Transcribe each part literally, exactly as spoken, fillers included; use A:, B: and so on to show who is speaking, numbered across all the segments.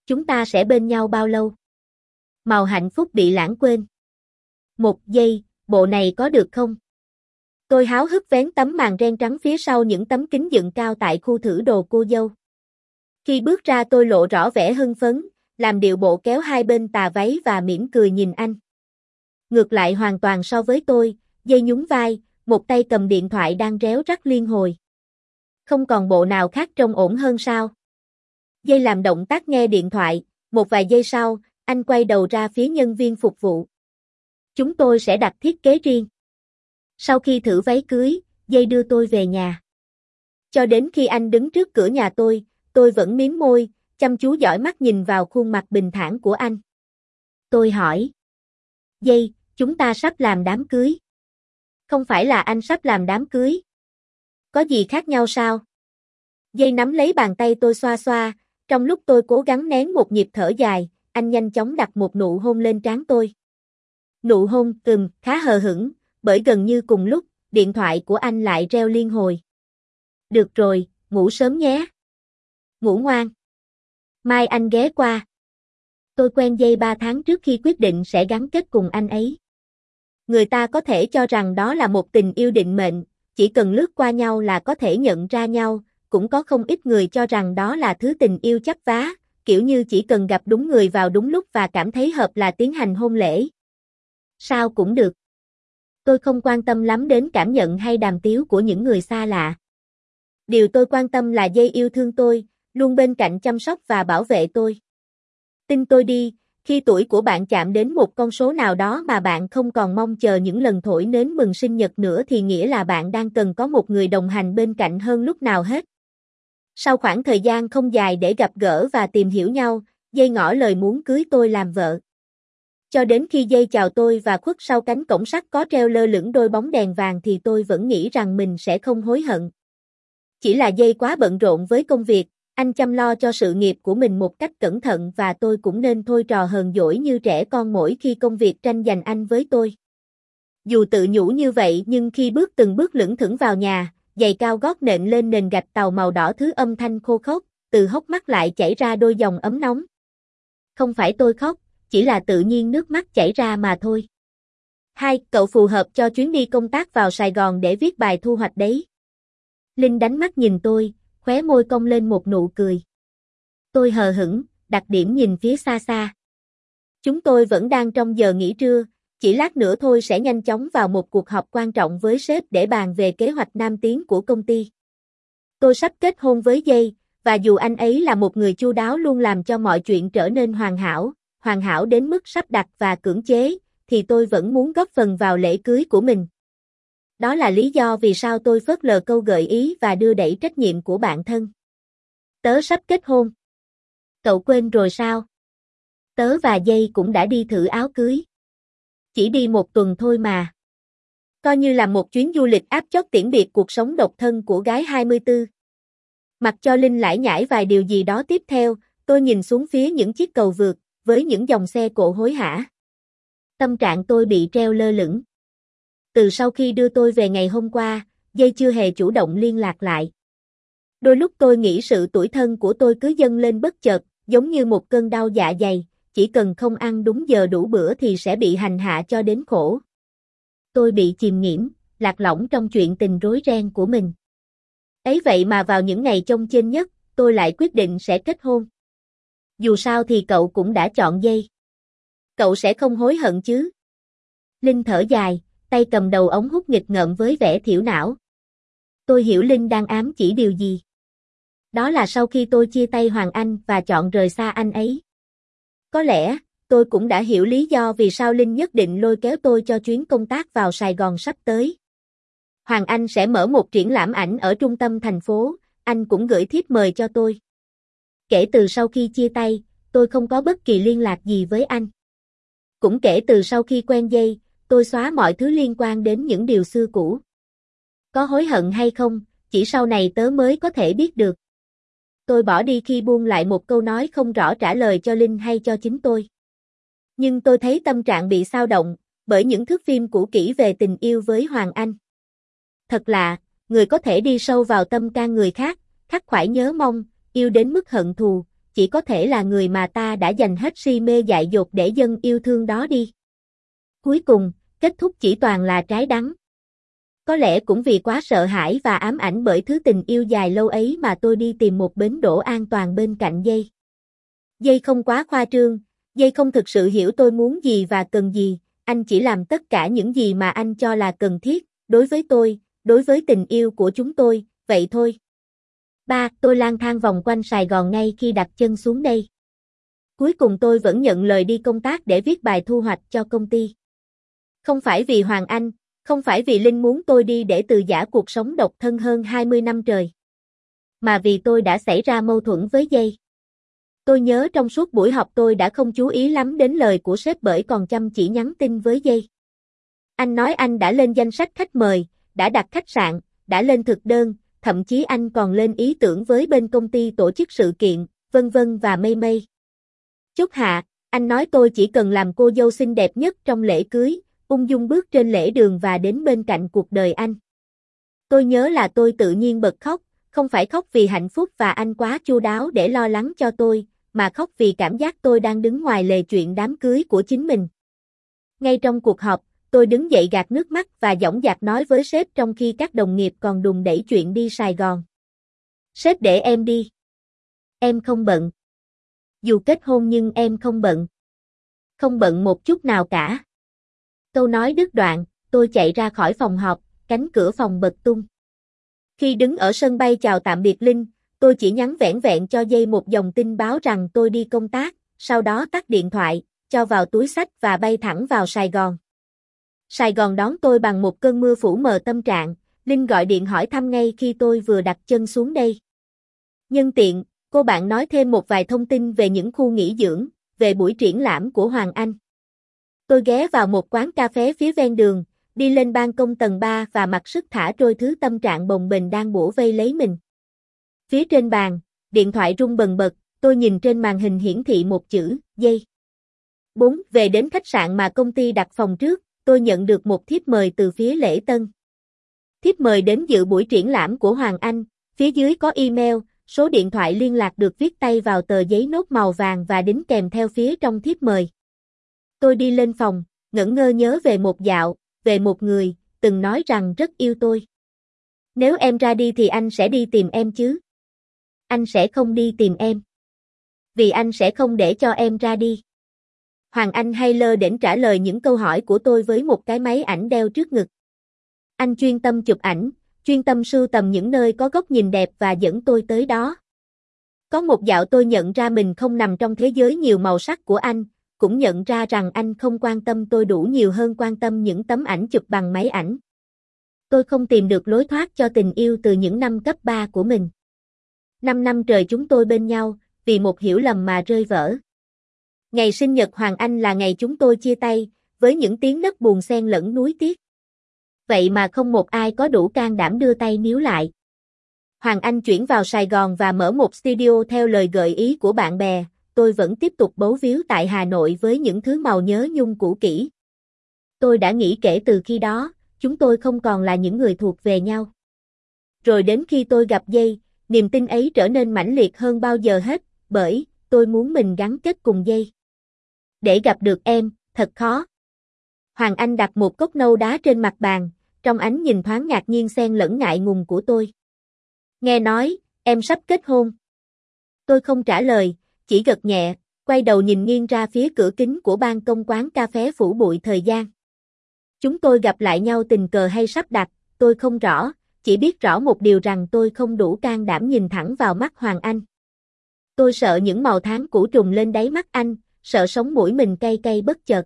A: Chúng ta sẽ bên nhau bao lâu? Màu hạnh phúc bị lãng quên. Một giây, bộ này có được không? Tôi háo hức vén tấm màn ren trắng phía sau những tấm kính dựng cao tại khu thử đồ cô dâu. Khi bước ra tôi lộ rõ vẻ hưng phấn, làm điệu bộ kéo hai bên tà váy và mỉm cười nhìn anh. Ngược lại hoàn toàn so với tôi, dây nhún vai, một tay cầm điện thoại đang réo rắt liên hồi. Không còn bộ nào khác trông ổn hơn sao? Dây làm động tác nghe điện thoại, một vài giây sau, anh quay đầu ra phía nhân viên phục vụ. Chúng tôi sẽ đặt thiết kế riêng. Sau khi thử váy cưới, Dây đưa tôi về nhà. Cho đến khi anh đứng trước cửa nhà tôi, tôi vẫn mím môi, chăm chú dõi mắt nhìn vào khuôn mặt bình thản của anh. Tôi hỏi. Dây, chúng ta sắp làm đám cưới. Không phải là anh sắp làm đám cưới. Có gì khác nhau sao? Dây nắm lấy bàn tay tôi xoa xoa, trong lúc tôi cố gắng nén một nhịp thở dài, anh nhanh chóng đặt một nụ hôn lên trán tôi. Nụ hôn ừm khá hờ hững, bởi gần như cùng lúc, điện thoại của anh lại reo liên hồi. Được rồi, ngủ sớm nhé. Ngủ ngoan. Mai anh ghé qua. Tôi quen Dây ba tháng trước khi quyết định sẽ gắn kết cùng anh ấy. Người ta có thể cho rằng đó là một tình yêu định mệnh, chỉ cần lướt qua nhau là có thể nhận ra nhau, cũng có không ít người cho rằng đó là thứ tình yêu chấp vá, kiểu như chỉ cần gặp đúng người vào đúng lúc và cảm thấy hợp là tiến hành hôn lễ. Sao cũng được. Tôi không quan tâm lắm đến cảm nhận hay đàm tiếu của những người xa lạ. Điều tôi quan tâm là Dây yêu thương tôi, luôn bên cạnh chăm sóc và bảo vệ tôi. Tin tôi đi, khi tuổi của bạn chạm đến một con số nào đó mà bạn không còn mong chờ những lần thổi nến mừng sinh nhật nữa thì nghĩa là bạn đang cần có một người đồng hành bên cạnh hơn lúc nào hết. Sau khoảng thời gian không dài để gặp gỡ và tìm hiểu nhau, Dây ngỏ lời muốn cưới tôi làm vợ. Cho đến khi Dây chào tôi và khuất sau cánh cổng sắt có treo lơ lửng đôi bóng đèn vàng thì tôi vẫn nghĩ rằng mình sẽ không hối hận. Chỉ là Dây quá bận rộn với công việc, anh chăm lo cho sự nghiệp của mình một cách cẩn thận và tôi cũng nên thôi trò hờn dỗi như trẻ con mỗi khi công việc tranh giành anh với tôi. Dù tự nhủ như vậy nhưng khi bước từng bước lững thững vào nhà, giày cao gót nện lên nền gạch tàu màu đỏ thứ âm thanh khô khốc, từ hốc mắt lại chảy ra đôi dòng ấm nóng. Không phải tôi khóc, chỉ là tự nhiên nước mắt chảy ra mà thôi. Hai, cậu phù hợp cho chuyến đi công tác vào Sài Gòn để viết bài thu hoạch đấy. Linh đánh mắt nhìn tôi, khóe môi cong lên một nụ cười. Tôi hờ hững, đặt điểm nhìn phía xa xa. Chúng tôi vẫn đang trong giờ nghỉ trưa, chỉ lát nữa thôi sẽ nhanh chóng vào một cuộc họp quan trọng với sếp để bàn về kế hoạch nam tiến của công ty. Tôi sắp kết hôn với Dây, và dù anh ấy là một người chu đáo luôn làm cho mọi chuyện trở nên hoàn hảo, hoàn hảo đến mức sắp đặt và cưỡng chế, thì tôi vẫn muốn góp phần vào lễ cưới của mình. Đó là lý do vì sao tôi phớt lờ câu gợi ý và đưa đẩy trách nhiệm của bản thân. Tớ sắp kết hôn. Cậu quên rồi sao? Tớ và Dây cũng đã đi thử áo cưới. Chỉ đi một tuần thôi mà. Coi như là một chuyến du lịch áp chót tiễn biệt cuộc sống độc thân của gái hai mươi tư. Mặc cho Linh lải nhải vài điều gì đó tiếp theo, tôi nhìn xuống phía những chiếc cầu vượt, với những dòng xe cộ hối hả. Tâm trạng tôi bị treo lơ lửng. Từ sau khi đưa tôi về ngày hôm qua, Dây chưa hề chủ động liên lạc lại. Đôi lúc tôi nghĩ sự tủi thân của tôi cứ dâng lên bất chợt, giống như một cơn đau dạ dày, chỉ cần không ăn đúng giờ đủ bữa thì sẽ bị hành hạ cho đến khổ. Tôi bị chìm nghiễm, lạc lõng trong chuyện tình rối ren của mình. Ấy vậy mà vào những ngày chông chênh nhất, tôi lại quyết định sẽ kết hôn. Dù sao thì cậu cũng đã chọn Dây. Cậu sẽ không hối hận chứ? Linh thở dài, tay cầm đầu ống hút nghịch ngợm với vẻ thiểu não. Tôi hiểu Linh đang ám chỉ điều gì. Đó là sau khi tôi chia tay Hoàng Anh và chọn rời xa anh ấy. Có lẽ, tôi cũng đã hiểu lý do vì sao Linh nhất định lôi kéo tôi cho chuyến công tác vào Sài Gòn sắp tới. Hoàng Anh sẽ mở một triển lãm ảnh ở trung tâm thành phố, anh cũng gửi thiếp mời cho tôi. Kể từ sau khi chia tay, tôi không có bất kỳ liên lạc gì với anh. Cũng kể từ sau khi quen Dây, tôi xóa mọi thứ liên quan đến những điều xưa cũ. Có hối hận hay không, chỉ sau này tớ mới có thể biết được. Tôi bỏ đi khi buông lại một câu nói không rõ trả lời cho Linh hay cho chính tôi. Nhưng tôi thấy tâm trạng bị xao động, bởi những thước phim cũ kỹ về tình yêu với Hoàng Anh. Thật lạ, người có thể đi sâu vào tâm can người khác, khắc khoải nhớ mong, yêu đến mức hận thù, chỉ chỉ có thể là người mà ta đã dành hết si mê dại dột để dâng yêu thương đó đi. Cuối cùng, kết thúc chỉ toàn là trái đắng. Có lẽ cũng vì quá sợ hãi và ám ảnh bởi thứ tình yêu dài lâu ấy mà tôi đi tìm một bến đỗ an toàn bên cạnh Dây. Dây không quá khoa trương, Dây không thực sự hiểu tôi muốn gì và cần gì, anh chỉ làm tất cả những gì mà anh cho là cần thiết, đối với tôi, đối với tình yêu của chúng tôi, vậy thôi. Ba, tôi lang thang vòng quanh Sài Gòn ngay khi đặt chân xuống đây. Cuối cùng tôi vẫn nhận lời đi công tác để viết bài thu hoạch cho công ty. Không phải vì Hoàng Anh, không phải vì Linh muốn tôi đi để từ giã cuộc sống độc thân hơn hai mươi năm trời. Mà vì tôi đã xảy ra mâu thuẫn với Dây. Tôi nhớ trong suốt buổi họp tôi đã không chú ý lắm đến lời của sếp bởi còn chăm chỉ nhắn tin với Dây. Anh nói anh đã lên danh sách khách mời, đã đặt khách sạn, đã lên thực đơn, thậm chí anh còn lên ý tưởng với bên công ty tổ chức sự kiện, vân vân và mây mây. Chốt hạ, anh nói tôi chỉ cần làm cô dâu xinh đẹp nhất trong lễ cưới, ung dung bước trên lễ đường và đến bên cạnh cuộc đời anh. Tôi nhớ là tôi tự nhiên bật khóc, không phải khóc vì hạnh phúc và anh quá chu đáo để lo lắng cho tôi, mà khóc vì cảm giác tôi đang đứng ngoài lề chuyện đám cưới của chính mình. Ngay trong cuộc họp, tôi đứng dậy gạt nước mắt và dõng dạc nói với sếp trong khi các đồng nghiệp còn đùn đẩy chuyện đi Sài Gòn. Sếp để em đi. Em không bận. Dù kết hôn nhưng em không bận. Không bận một chút nào cả. Câu nói đứt đoạn, tôi chạy ra khỏi phòng họp, cánh cửa phòng bật tung. Khi đứng ở sân bay chào tạm biệt Linh, tôi chỉ nhắn vẻn vẹn cho Dây một dòng tin báo rằng tôi đi công tác, sau đó tắt điện thoại, cho vào túi xách và bay thẳng vào Sài Gòn. Sài Gòn đón tôi bằng một cơn mưa phủ mờ tâm trạng, Linh gọi điện hỏi thăm ngay khi tôi vừa đặt chân xuống đây. Nhân tiện, cô bạn nói thêm một vài thông tin về những khu nghỉ dưỡng, về buổi triển lãm của Hoàng Anh. Tôi ghé vào một quán cà phê phía ven đường, đi lên ban công tầng ba và mặc sức thả trôi thứ tâm trạng bồng bềnh đang bủa vây lấy mình. Phía trên bàn, điện thoại rung bần bật, tôi nhìn trên màn hình hiển thị một chữ, Dây. bốn. Về đến khách sạn mà công ty đặt phòng trước, tôi nhận được một thiếp mời từ phía lễ tân. Thiếp mời đến dự buổi triển lãm của Hoàng Anh, phía dưới có email, số điện thoại liên lạc được viết tay vào tờ giấy nốt màu vàng và đính kèm theo phía trong thiếp mời. Tôi đi lên phòng, ngẩn ngơ nhớ về một dạo, về một người, từng nói rằng rất yêu tôi. Nếu em ra đi thì anh sẽ đi tìm em chứ? Anh sẽ không đi tìm em. Vì anh sẽ không để cho em ra đi. Hoàng Anh hay lơ đễnh trả lời những câu hỏi của tôi với một cái máy ảnh đeo trước ngực. Anh chuyên tâm chụp ảnh, chuyên tâm sưu tầm những nơi có góc nhìn đẹp và dẫn tôi tới đó. Có một dạo tôi nhận ra mình không nằm trong thế giới nhiều màu sắc của anh, cũng nhận ra rằng anh không quan tâm tôi đủ nhiều hơn quan tâm những tấm ảnh chụp bằng máy ảnh. Tôi không tìm được lối thoát cho tình yêu từ những năm cấp ba của mình. Năm năm trời chúng tôi bên nhau, vì một hiểu lầm mà rơi vỡ. Ngày sinh nhật Hoàng Anh là ngày chúng tôi chia tay, với những tiếng nấc buồn xen lẫn nuối tiếc. Vậy mà không một ai có đủ can đảm đưa tay níu lại. Hoàng Anh chuyển vào Sài Gòn và mở một studio theo lời gợi ý của bạn bè, tôi vẫn tiếp tục bấu víu tại Hà Nội với những thứ màu nhớ nhung cũ kỹ. Tôi đã nghĩ kể từ khi đó, chúng tôi không còn là những người thuộc về nhau. Rồi đến khi tôi gặp Dây, niềm tin ấy trở nên mãnh liệt hơn bao giờ hết, bởi tôi muốn mình gắn kết cùng Dây. Để gặp được em, thật khó. Hoàng Anh đặt một cốc nâu đá trên mặt bàn, trong ánh nhìn thoáng ngạc nhiên xen lẫn ngại ngùng của tôi. Nghe nói, em sắp kết hôn. Tôi không trả lời, chỉ gật nhẹ, quay đầu nhìn nghiêng ra phía cửa kính của ban công quán cà phé phủ bụi thời gian. Chúng tôi gặp lại nhau tình cờ hay sắp đặt, tôi không rõ, chỉ biết rõ một điều rằng tôi không đủ can đảm nhìn thẳng vào mắt Hoàng Anh. Tôi sợ những màu tháng cũ trùng lên đáy mắt anh, sợ sống mũi mình cay cay bất chợt.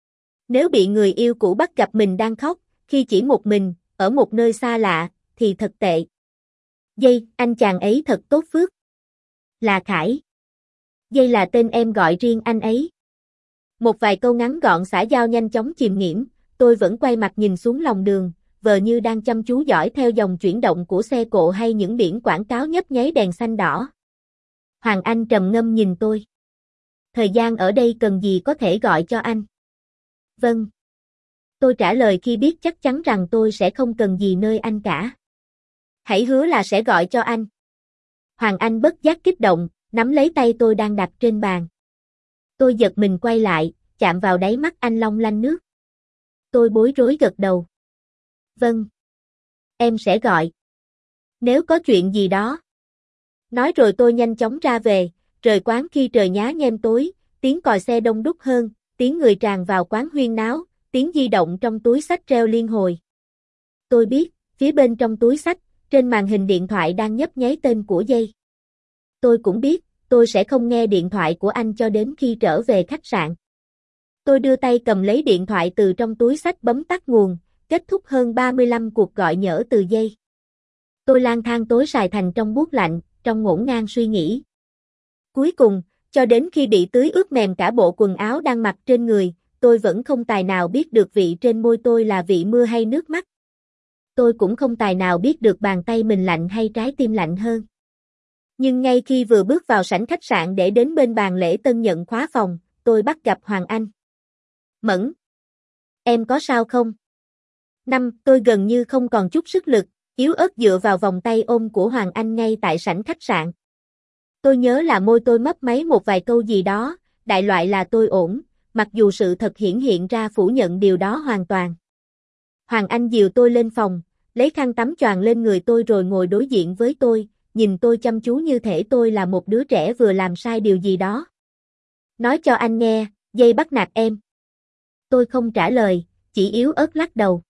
A: Nếu bị người yêu cũ bắt gặp mình đang khóc, khi chỉ một mình, ở một nơi xa lạ, thì thật tệ. Dây, anh chàng ấy thật tốt phước. Là Khải. Dây là tên em gọi riêng anh ấy. Một vài câu ngắn gọn xã giao nhanh chóng chìm nghiễm, tôi vẫn quay mặt nhìn xuống lòng đường, vờ như đang chăm chú dõi theo dòng chuyển động của xe cộ hay những biển quảng cáo nhấp nháy đèn xanh đỏ. Hoàng Anh trầm ngâm nhìn tôi. Thời gian ở đây cần gì có thể gọi cho anh? Vâng. Tôi trả lời khi biết chắc chắn rằng tôi sẽ không cần gì nơi anh cả. Hãy hứa là sẽ gọi cho anh. Hoàng Anh bất giác kích động, nắm lấy tay tôi đang đặt trên bàn. Tôi giật mình quay lại, chạm vào đáy mắt anh long lanh nước. Tôi bối rối gật đầu. Vâng. Em sẽ gọi. Nếu có chuyện gì đó. Nói rồi tôi nhanh chóng ra về, rời quán khi trời nhá nhem tối, tiếng còi xe đông đúc hơn, tiếng người tràn vào quán huyên náo, tiếng di động trong túi xách reo liên hồi. Tôi biết, phía bên trong túi xách, trên màn hình điện thoại đang nhấp nháy tên của Dây. Tôi cũng biết, tôi sẽ không nghe điện thoại của anh cho đến khi trở về khách sạn. Tôi đưa tay cầm lấy điện thoại từ trong túi xách bấm tắt nguồn, kết thúc hơn ba mươi lăm cuộc gọi nhỡ từ Dây. Tôi lang thang tối sài thành trong buốt lạnh, trong ngổn ngang suy nghĩ. Cuối cùng, cho đến khi bị tưới ướt mềm cả bộ quần áo đang mặc trên người, tôi vẫn không tài nào biết được vị trên môi tôi là vị mưa hay nước mắt. Tôi cũng không tài nào biết được bàn tay mình lạnh hay trái tim lạnh hơn. Nhưng ngay khi vừa bước vào sảnh khách sạn để đến bên bàn lễ tân nhận khóa phòng, tôi bắt gặp Hoàng Anh. Mẫn. Em có sao không? Năm, tôi gần như không còn chút sức lực, yếu ớt dựa vào vòng tay ôm của Hoàng Anh ngay tại sảnh khách sạn. Tôi nhớ là môi tôi mấp máy một vài câu gì đó, đại loại là tôi ổn, mặc dù sự thật hiển hiện ra phủ nhận điều đó hoàn toàn. Hoàng Anh dìu tôi lên phòng, lấy khăn tắm choàng lên người tôi rồi ngồi đối diện với tôi, nhìn tôi chăm chú như thể tôi là một đứa trẻ vừa làm sai điều gì đó. Nói cho anh nghe, Dây bắt nạt em. Tôi không trả lời, chỉ yếu ớt lắc đầu.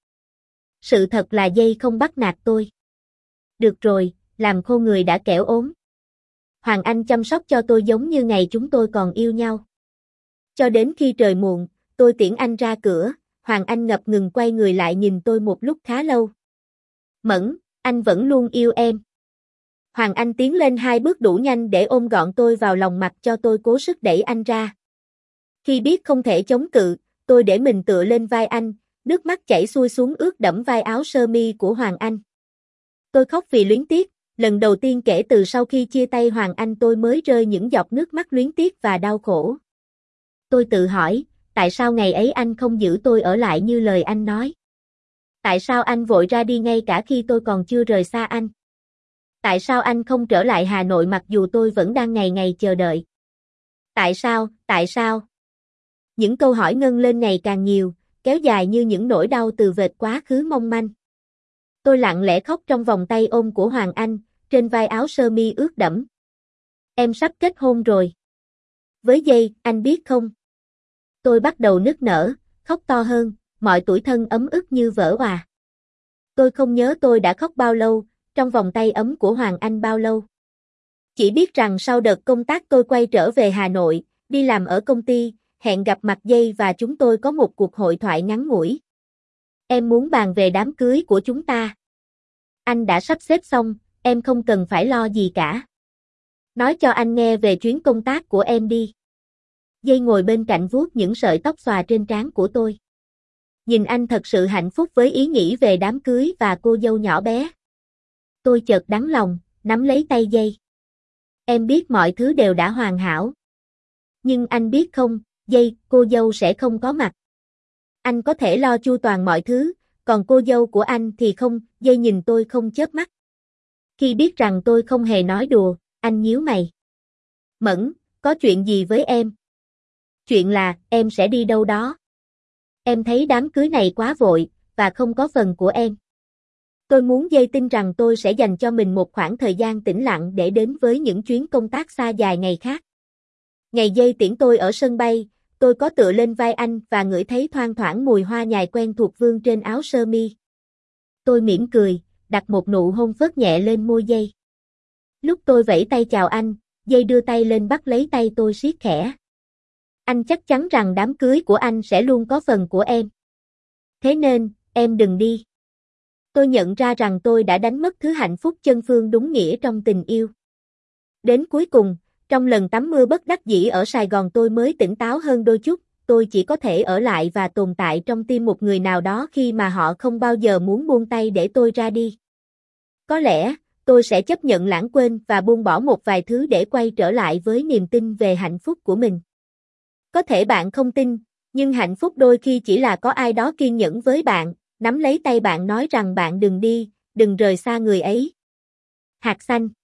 A: Sự thật là Dây không bắt nạt tôi. Được rồi, làm khô người đã kẻo ốm. Hoàng Anh chăm sóc cho tôi giống như ngày chúng tôi còn yêu nhau. Cho đến khi trời muộn, tôi tiễn anh ra cửa, Hoàng Anh ngập ngừng quay người lại nhìn tôi một lúc khá lâu. Mẫn, anh vẫn luôn yêu em. Hoàng Anh tiến lên hai bước đủ nhanh để ôm gọn tôi vào lòng mặc cho tôi cố sức đẩy anh ra. Khi biết không thể chống cự, tôi để mình tựa lên vai anh, nước mắt chảy xuôi xuống ướt đẫm vai áo sơ mi của Hoàng Anh. Tôi khóc vì luyến tiếc, lần đầu tiên kể từ sau khi chia tay Hoàng Anh tôi mới rơi những giọt nước mắt luyến tiếc và đau khổ. Tôi tự hỏi, tại sao ngày ấy anh không giữ tôi ở lại như lời anh nói? Tại sao anh vội ra đi ngay cả khi tôi còn chưa rời xa anh? Tại sao anh không trở lại Hà Nội mặc dù tôi vẫn đang ngày ngày chờ đợi? Tại sao, tại sao? Những câu hỏi ngân lên ngày càng nhiều, kéo dài như những nỗi đau từ vệt quá khứ mong manh. Tôi lặng lẽ khóc trong vòng tay ôm của Hoàng Anh, trên vai áo sơ mi ướt đẫm. Em sắp kết hôn rồi. Với Dây, anh biết không? Tôi bắt đầu nức nở, khóc to hơn, mọi tủi thân ấm ức như vỡ òa. Tôi không nhớ tôi đã khóc bao lâu, trong vòng tay ấm của Hoàng Anh bao lâu. Chỉ biết rằng sau đợt công tác tôi quay trở về Hà Nội, đi làm ở công ty, hẹn gặp mặt Dây và chúng tôi có một cuộc hội thoại ngắn ngủi. Em muốn bàn về đám cưới của chúng ta. Anh đã sắp xếp xong, em không cần phải lo gì cả. Nói cho anh nghe về chuyến công tác của em đi. Dây ngồi bên cạnh vuốt những sợi tóc xòa trên trán của tôi. Nhìn anh thật sự hạnh phúc với ý nghĩ về đám cưới và cô dâu nhỏ bé. Tôi chợt đắng lòng, nắm lấy tay Dây. Em biết mọi thứ đều đã hoàn hảo. Nhưng anh biết không, Dây, cô dâu sẽ không có mặt. Anh có thể lo chu toàn mọi thứ, còn cô dâu của anh thì không. Dây nhìn tôi không chớp mắt. Khi biết rằng tôi không hề nói đùa, anh nhíu mày. Mẫn, có chuyện gì với em? Chuyện là, em sẽ đi đâu đó. Em thấy đám cưới này quá vội, và không có phần của em. Tôi muốn Dây tin rằng tôi sẽ dành cho mình một khoảng thời gian tĩnh lặng để đến với những chuyến công tác xa dài ngày khác. Ngày Dây tiễn tôi ở sân bay, tôi có tựa lên vai anh và ngửi thấy thoang thoảng mùi hoa nhài quen thuộc vương trên áo sơ mi. Tôi mỉm cười, đặt một nụ hôn phớt nhẹ lên môi Dây. Lúc tôi vẫy tay chào anh, Dây đưa tay lên bắt lấy tay tôi siết khẽ. Anh chắc chắn rằng đám cưới của anh sẽ luôn có phần của em. Thế nên, em đừng đi. Tôi nhận ra rằng tôi đã đánh mất thứ hạnh phúc chân phương đúng nghĩa trong tình yêu. Đến cuối cùng, trong lần tắm mưa bất đắc dĩ ở Sài Gòn tôi mới tỉnh táo hơn đôi chút, tôi chỉ có thể ở lại và tồn tại trong tim một người nào đó khi mà họ không bao giờ muốn buông tay để tôi ra đi. Có lẽ, tôi sẽ chấp nhận lãng quên và buông bỏ một vài thứ để quay trở lại với niềm tin về hạnh phúc của mình. Có thể bạn không tin, nhưng hạnh phúc đôi khi chỉ là có ai đó kiên nhẫn với bạn, nắm lấy tay bạn nói rằng bạn đừng đi, đừng rời xa người ấy. Hạt xanh